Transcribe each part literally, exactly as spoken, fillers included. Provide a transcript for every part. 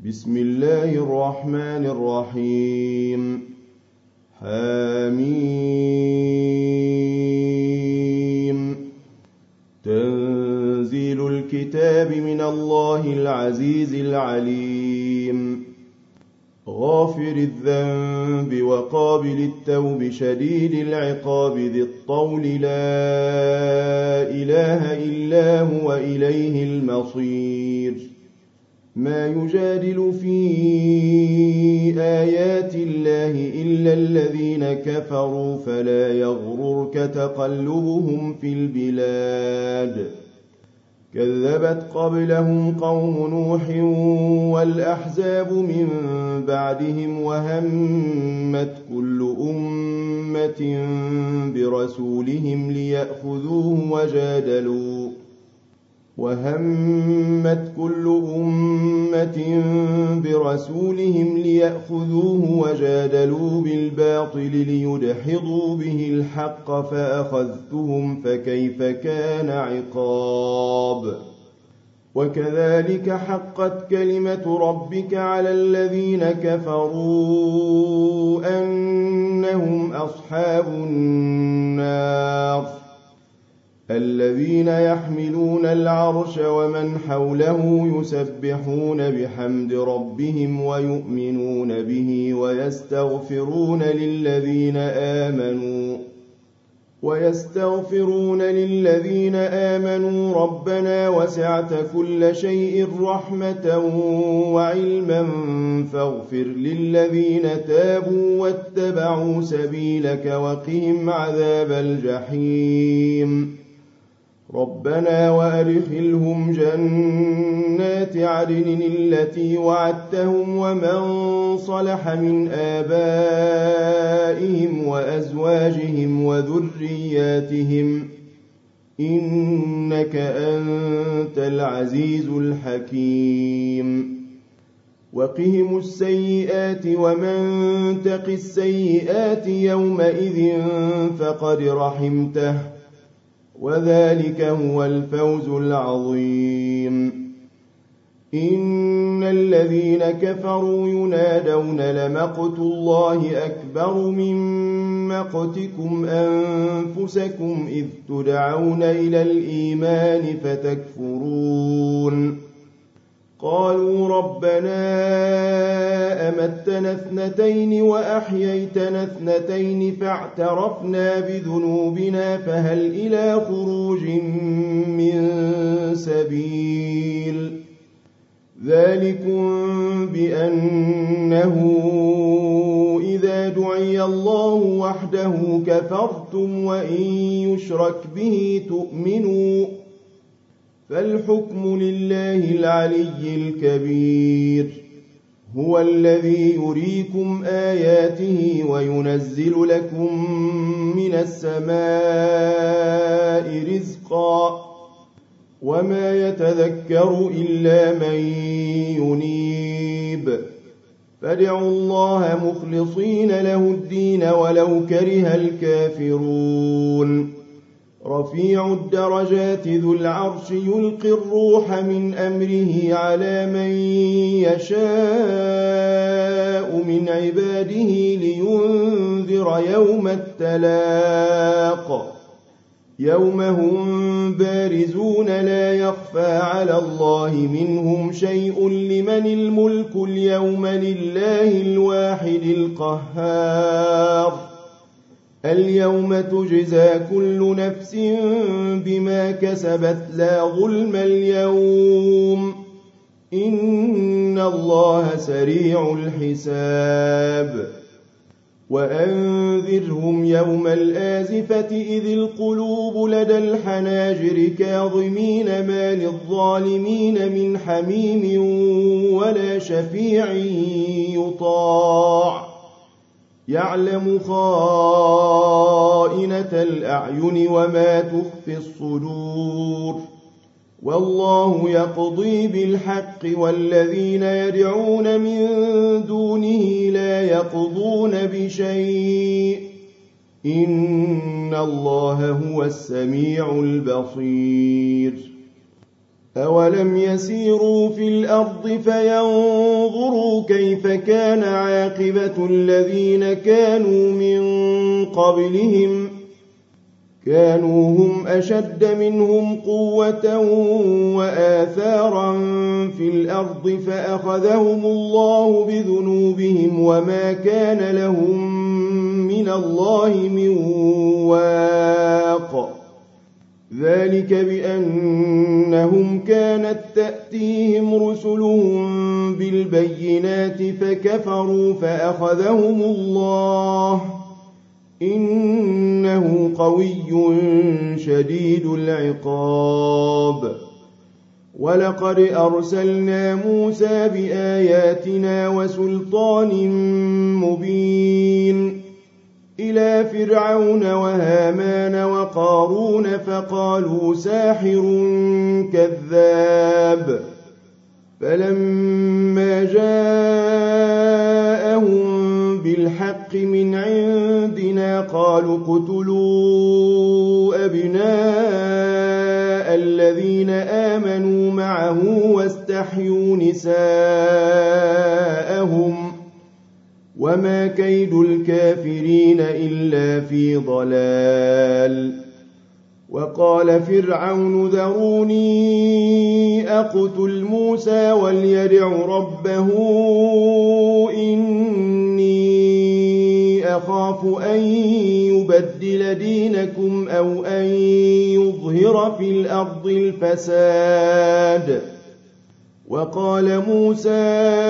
بسم الله الرحمن الرحيم. حميم. تنزيل الكتاب من الله العزيز العليم. غافر الذنب وقابل التوب شديد العقاب ذي الطول لا إله إلا هو إليه المصير. ما يجادل في آيات الله إلا الذين كفروا فلا يغررك تقلبهم في البلاد. كذبت قبلهم قوم نوح والأحزاب من بعدهم وهمت كل أمة برسولهم ليأخذوه وجادلوا وهمت كل أمة برسولهم ليأخذوه وجادلوا بالباطل ليدحضوا به الحق فأخذتهم فكيف كان عقاب. وكذلك حقت كلمة ربك على الذين كفروا أنهم أصحاب النار الذين يحملون العرش ومن حوله يسبحون بحمد ربهم ويؤمنون به ويستغفرون للذين آمنوا ويستغفرون للذين آمنوا ربنا وسعت كل شيء رحمة وعلما فاغفر للذين تابوا واتبعوا سبيلك وقهم عذاب الجحيم. ربنا وأدخلهم جنات عدن التي وعدتهم ومن صلح من آبائهم وأزواجهم وذرياتهم إنك أنت العزيز الحكيم. وقهم السيئات ومن تق السيئات يومئذ فقد رحمته وذلك هو الفوز العظيم. إن الذين كفروا ينادون لمقت الله أكبر من مقتكم أنفسكم إذ تدعون إلى الإيمان فتكفرون. قالوا ربنا أمتنا اثنتين وأحييتنا اثنتين فاعترفنا بذنوبنا فهل إلى خروج من سبيل. ذلكم بأنه إذا دعي الله وحده كفرتم وإن يشرك به تؤمنوا فالحكم لله العلي الكبير. هو الذي يريكم آياته وينزل لكم من السماء رزقا وما يتذكر إلا من ينيب. فادعوا الله مخلصين له الدين ولو كره الكافرون. رفيع الدرجات ذو العرش يلقي الروح من أمره على من يشاء من عباده لينذر يوم التلاق يوم هم بارزون لا يخفى على الله منهم شيء لمن الملك اليوم لله الواحد القهار. اليوم تجزى كل نفس بما كسبت لا ظلم اليوم إن الله سريع الحساب. وأنذرهم يوم الآزفة إذ القلوب لدى الحناجر كاظمين ما للظالمين من حميم ولا شفيع يطاع يعلم خائنة الأعين وما تخفي الصدور. والله يقضي بالحق والذين يدعون من دونه لا يقضون بشيء إن الله هو السميع البصير. أولم يسيروا في الأرض فينظروا كيف كان عاقبة الذين كانوا من قبلهم كانوا هم أشد منهم قوة وآثارا في الأرض فأخذهم الله بذنوبهم وما كان لهم من الله من واق ذلك بأنهم كانت تأتيهم رسلهم بالبينات فكفروا فأخذهم الله إنه قوي شديد العقاب ولقد أرسلنا موسى بآياتنا وسلطان مبين إلى فرعون وهامان وقارون فقالوا ساحر كذاب فلما جاءهم بالحق من عندنا قالوا اقتلوا أبناء الذين آمنوا معه واستحيوا نساءهم وما كيد الكافرين إلا في ضلال وقال فرعون ذروني أقتل موسى وليدع ربه إني أخاف أن يبدل دينكم أو أن يظهر في الأرض الفساد وقال موسى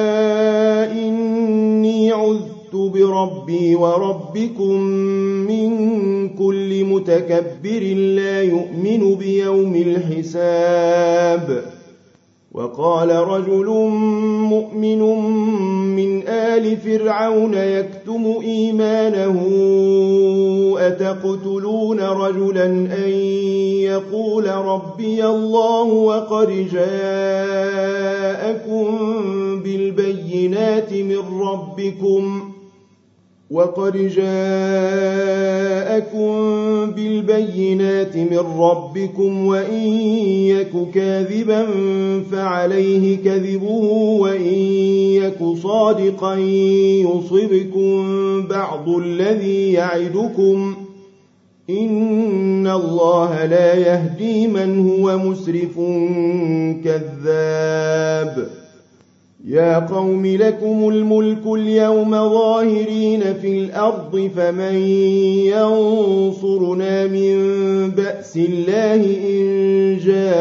إني عذت بربي وربكم من كل متكبر لا يؤمن بيوم الحساب وقال رجل مؤمن من آل فرعون يكتم إيمانه أتقتلون رجلا أن يقول ربي الله وقد جاءكم بالبينات من ربكم وقد جاءكم بالبينات من ربكم وإن يك كاذبا فعليه كذبه وإن يك صادقا يصبكم بعض الذي يعدكم إن الله لا يهدي من هو مسرف كذاب يا قوم لكم الملك اليوم ظاهرين في الأرض فمن ينصرنا من بأس الله إن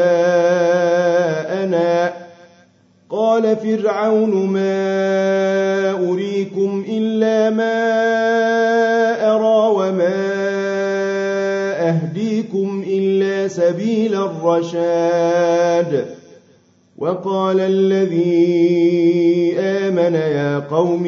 جاءنا قال فرعون ما أريكم إلا ما أرى وما أهديكم إلا سبيل الرشاد وقال الذي آمن يا قوم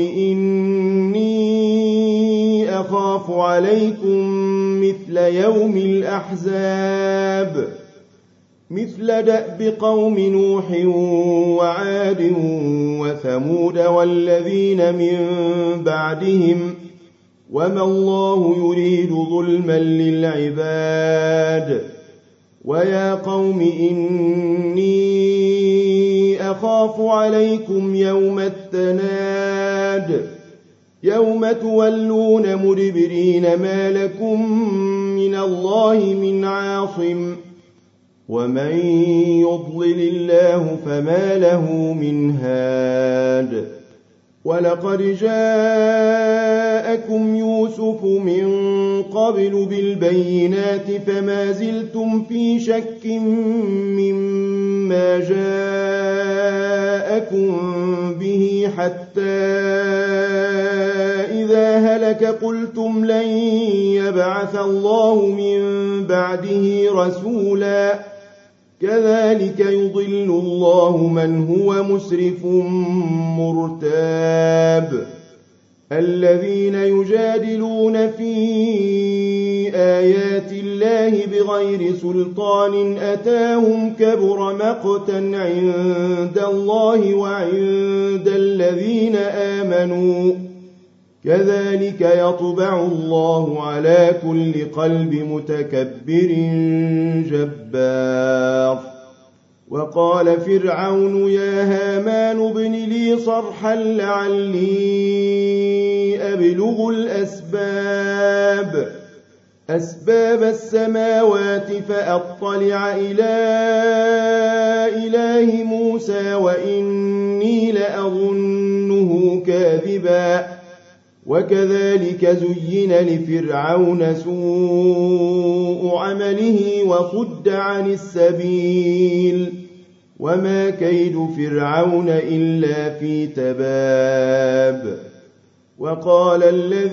إني أخاف عليكم مثل يوم الأحزاب مثل دأب قوم نوح وعاد وثمود والذين من بعدهم وما الله يريد ظلما للعباد ويا قوم إني أخاف عليكم يوم التناد يوم تولون مدبرين ما لكم من الله من عاصم ومن يضلل الله فما له من هاد ولقد جاءكم يوسف من قبل بالبينات فما زلتم في شك مما جاءكم به حتى إذا هلك قلتم لن يبعث الله من بعده رسولا كذلك يضل الله من هو مسرف مرتاب الذين يجادلون في آيات الله بغير سلطان أتاهم كبر مقتا عند الله وعند الذين آمنوا كذلك يطبع الله على كل قلب متكبر جبار وقال فرعون يا هامان ابن لي صرحا لعلي أبلغ الأسباب أسباب السماوات فأطلع إلى إله موسى وإني لأظنه كاذبا وكذلك زين لفرعون سوء عمله وصد عن السبيل وما كيد فرعون إلا في تباب وقال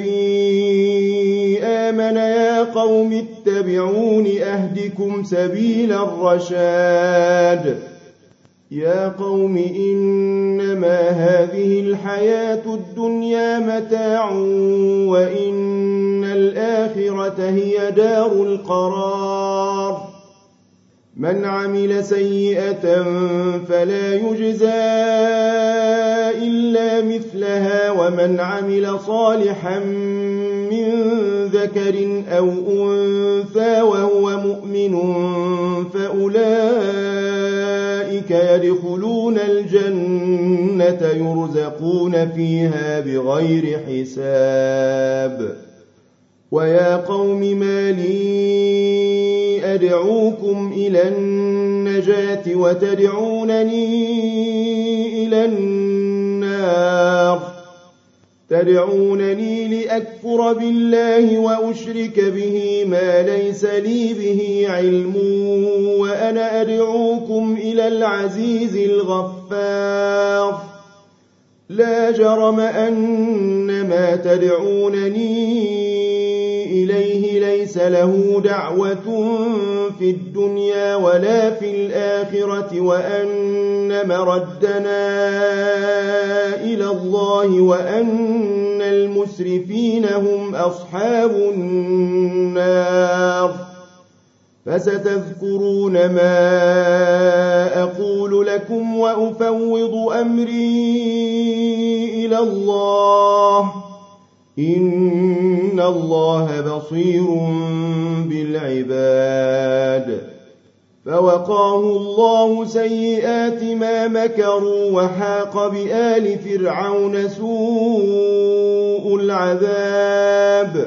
الذي آمن يا قوم اتبعون أهدكم سبيل الرشاد يا قوم إنما هذه الحياة الدنيا متاع وإن الآخرة هي دار القرار من عمل سيئة فلا يجزى إلا مثلها ومن عمل صالحا من ذكر أو أنثى وهو مؤمن فأولئك يدخلون الجنة يرزقون فيها بغير حساب ويا قوم ما لي أدعوكم إلى النجاة وتدعونني إلى النار تدعونني لأكفر بالله وأشرك به ما ليس لي به علم وأنا أدعوكم إلى العزيز الغفار لا جرم أن ما تدعونني إليه ليس له دعوة في الدنيا ولا في الآخرة وأن مردنا إلى الله وأن المسرفين هم أصحاب النار فستذكرون ما أقول لكم وأفوض أمري إلى الله إن الله بصير بالعباد فوقاه الله سيئات ما مكروا وحاق بآل فرعون سوء العذاب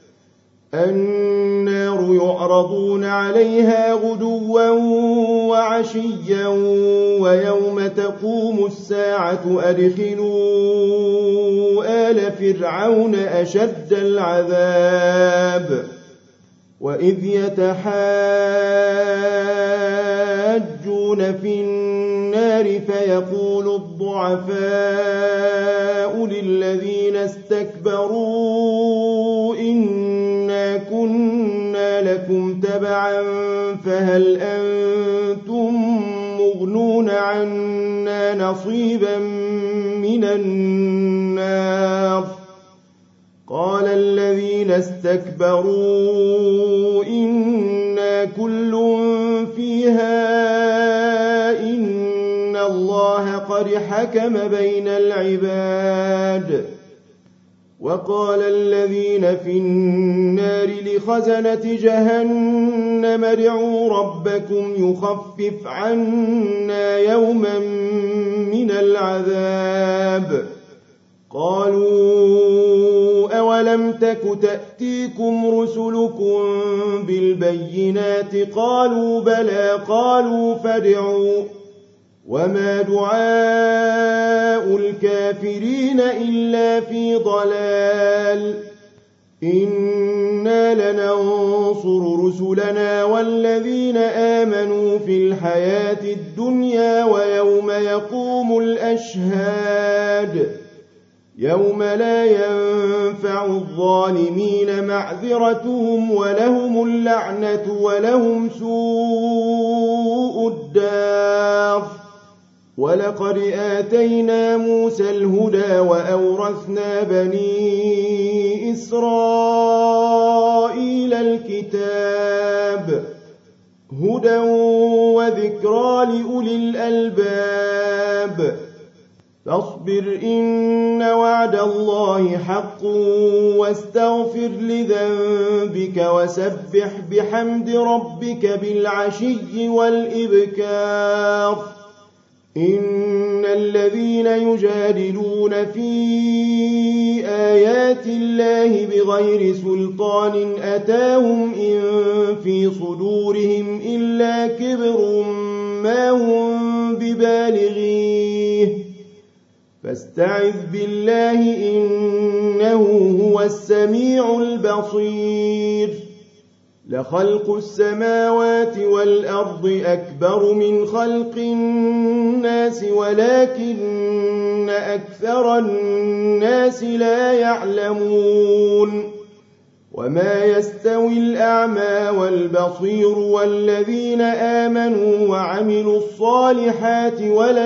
النار يعرضون عليها غدوا وعشيا ويوم تقوم الساعة أدخلوا آل فرعون أشد العذاب وإذ يتحاجون في النار فيقول الضعفاء للذين استكبروا إنا كنا لكم تبعا فهل أنتم مغنون عنا نصيبا من النار قال الذين استكبروا إنا كل فيها إن الله قد حكم بين العباد وقال الذين في النار لخزنة جهنم ادعوا ربكم يخفف عنا يوما من العذاب قالوا أولم تك تأتيكم رسلكم بالبينات قالوا بلى قالوا فادعوا وما دعاء الكافرين إلا في ضلال إنا لننصر رسلنا والذين آمنوا في الحياة الدنيا ويوم يقوم الأشهاد يوم لا ينفع الظالمين معذرتهم ولهم اللعنة ولهم سوء الدار ولقد آتينا موسى الهدى وأورثنا بني إسرائيل الكتاب هدى وذكرى لأولي الألباب فاصبر إن وعد الله حق واستغفر لذنبك وسبح بحمد ربك بالعشي والإبكار إن الذين يجادلون في آيات الله بغير سلطان أتاهم إن في صدورهم إلا كبر ما هم ببالغيه فاستعذ بالله إنه هو السميع البصير لخلق السماوات والأرض أكبر من خلق الناس ولكن أكثر الناس لا يعلمون وما يستوي الأعمى والبصير والذين آمنوا وعملوا الصالحات ولا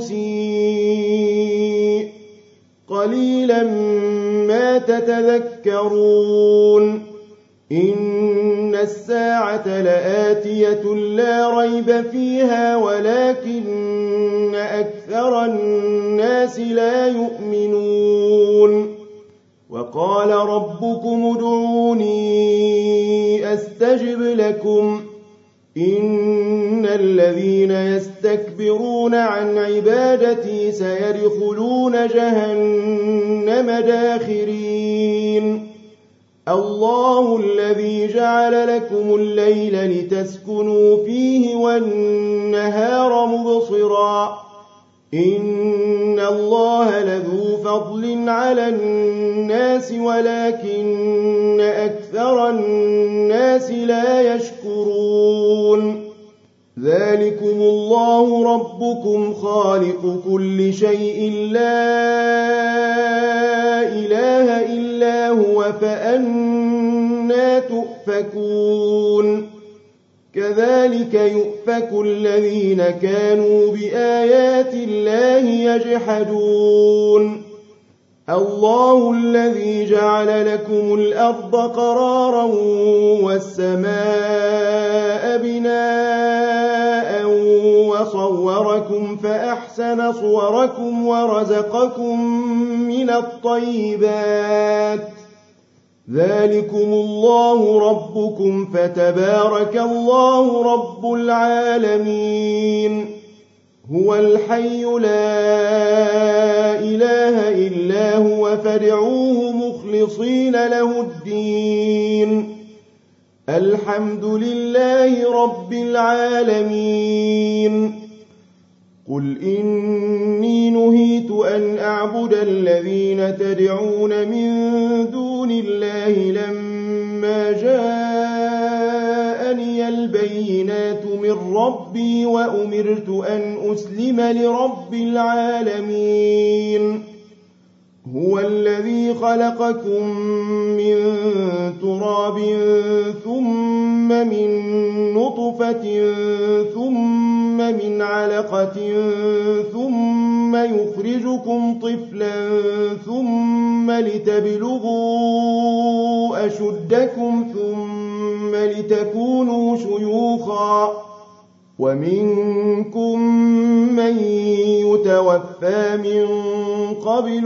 المسيء قليلا ما تتذكرون إن الساعة لآتية لا ريب فيها ولكن أكثر الناس لا يؤمنون وقال ربكم ادعوني أستجب لكم إن الذين يستكبرون عن عبادتي سيدخلون جهنم داخرين الله الذي جعل لكم الليل لتسكنوا فيه والنهار مبصرا إن الله لذو فضل على الناس ولكن أكثر الناس لا يشكرون ذلكم الله ربكم خالق كل شيء لا إله إلا هو فأنى تؤفكون كذلك يؤفك الذين كانوا بآيات الله يجحدون الله الذي جعل لكم الأرض قرارا والسماء بناء وصوركم فأحسن صوركم ورزقكم من الطيبات ذلكم الله ربكم فتبارك الله رب العالمين هو الحي لا إله إلا هو فادعوه مخلصين له الدين الحمد لله رب العالمين قل إني نهيت أن أعبد الذين تدعون من دون الله لما جاءني البينات من ربي وأمرت أن أسلم لرب العالمين هو الذي خلقكم من تراب ثم من نطفة ثم من علقة ثم يخرجكم طفلا ثم لتبلغوا أشدكم ثم لتكونوا شيوخا ومنكم من يتوفى من قبل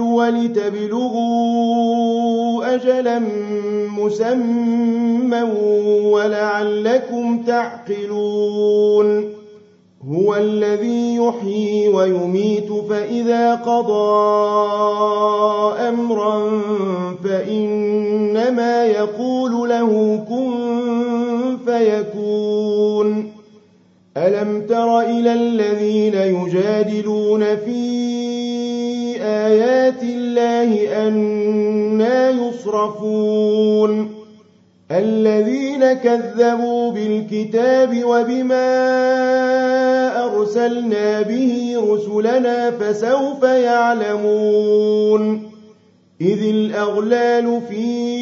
ولتبلغوا أجلا مسمى ولعلكم تعقلون هو الذي يحيي ويميت فإذا قضى أمرا فإنما يقول له كن فيكون ألم تر إلى الذين يجادلون في آيات الله أنى يصرفون الذين كذبوا بالكتاب وبما أرسلنا به رسلنا فسوف يعلمون إذ الأغلال في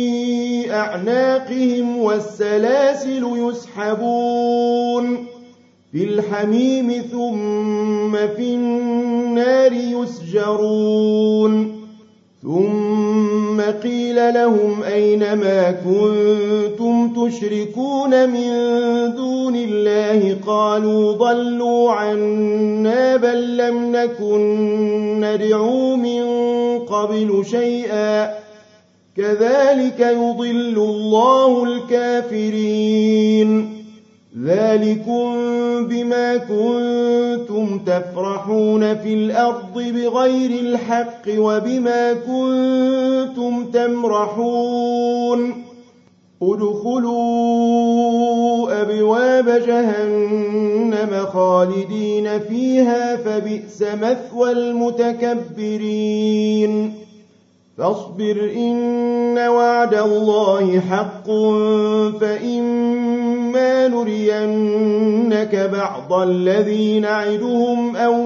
أعناقهم والسلاسل يسحبون في الحميم ثم في النار يسجرون ثم قيل لهم أين ما كنتم تشركون من دون الله قالوا ضلوا عنا بل لم نكن ندعو من قبل شيئا كذلك يضل الله الكافرين ذلكم بما كنتم تفرحون في الأرض بغير الحق وبما كنتم تمرحون ادخلوا أبواب جهنم خالدين فيها فبئس مثوى المتكبرين فاصبر إن وعد الله حق فإما نرينك بعض الذي نعدهم أو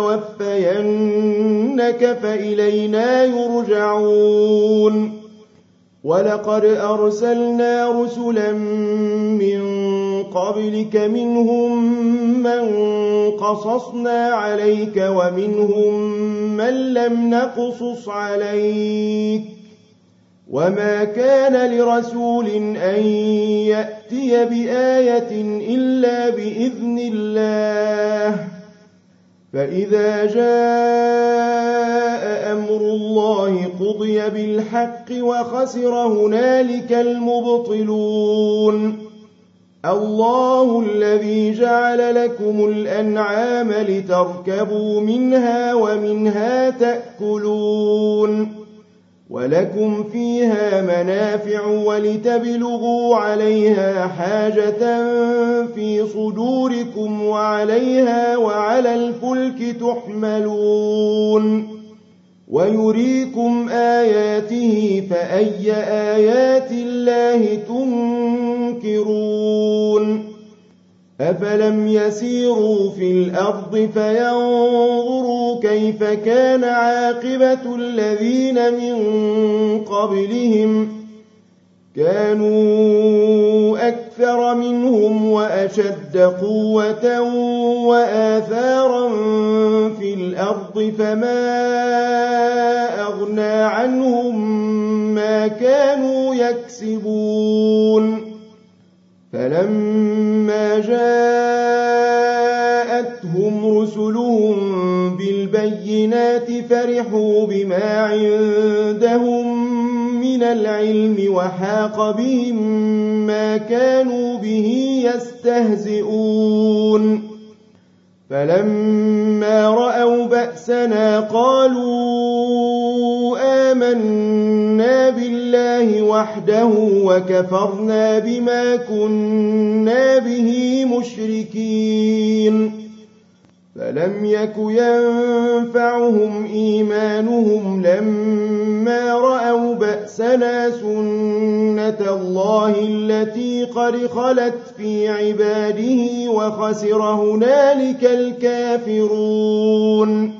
نتوفينك فإلينا يرجعون ولقد أرسلنا رسلا من قبلك منهم من قصصنا عليك ومنهم من لم نقصص عليك وما كان لرسول أن يأتي بآية إلا بإذن الله فإذا جاء أمر الله قضي بالحق وخسر هنالك المبطلون الله الذي جعل لكم الأنعام لتركبوا منها ومنها تأكلون ولكم فيها منافع ولتبلغوا عليها حاجة في صدوركم وعليها وعلى الفلك تحملون ويريكم آياته فأي آيات الله تنكرون أفلم يسيروا في الأرض فينظروا كيف كان عاقبة الذين من قبلهم كانوا أكثر منهم وأشد قوة وآثارا في الأرض فما أغنى عنهم ما كانوا يكسبون فلما جاءتهم رسلهم بالبينات فرحوا بما عندهم من العلم وحاق بهم ما كانوا به يستهزئون فلما رأوا بأسنا قالوا آمنا بالله وحده وكفرنا بما كنا به مشركين فلم يك ينفعهم إيمانهم لما رأوا بأسنا سنة الله التي قد خلت في عباده وخسر هنالك الكافرون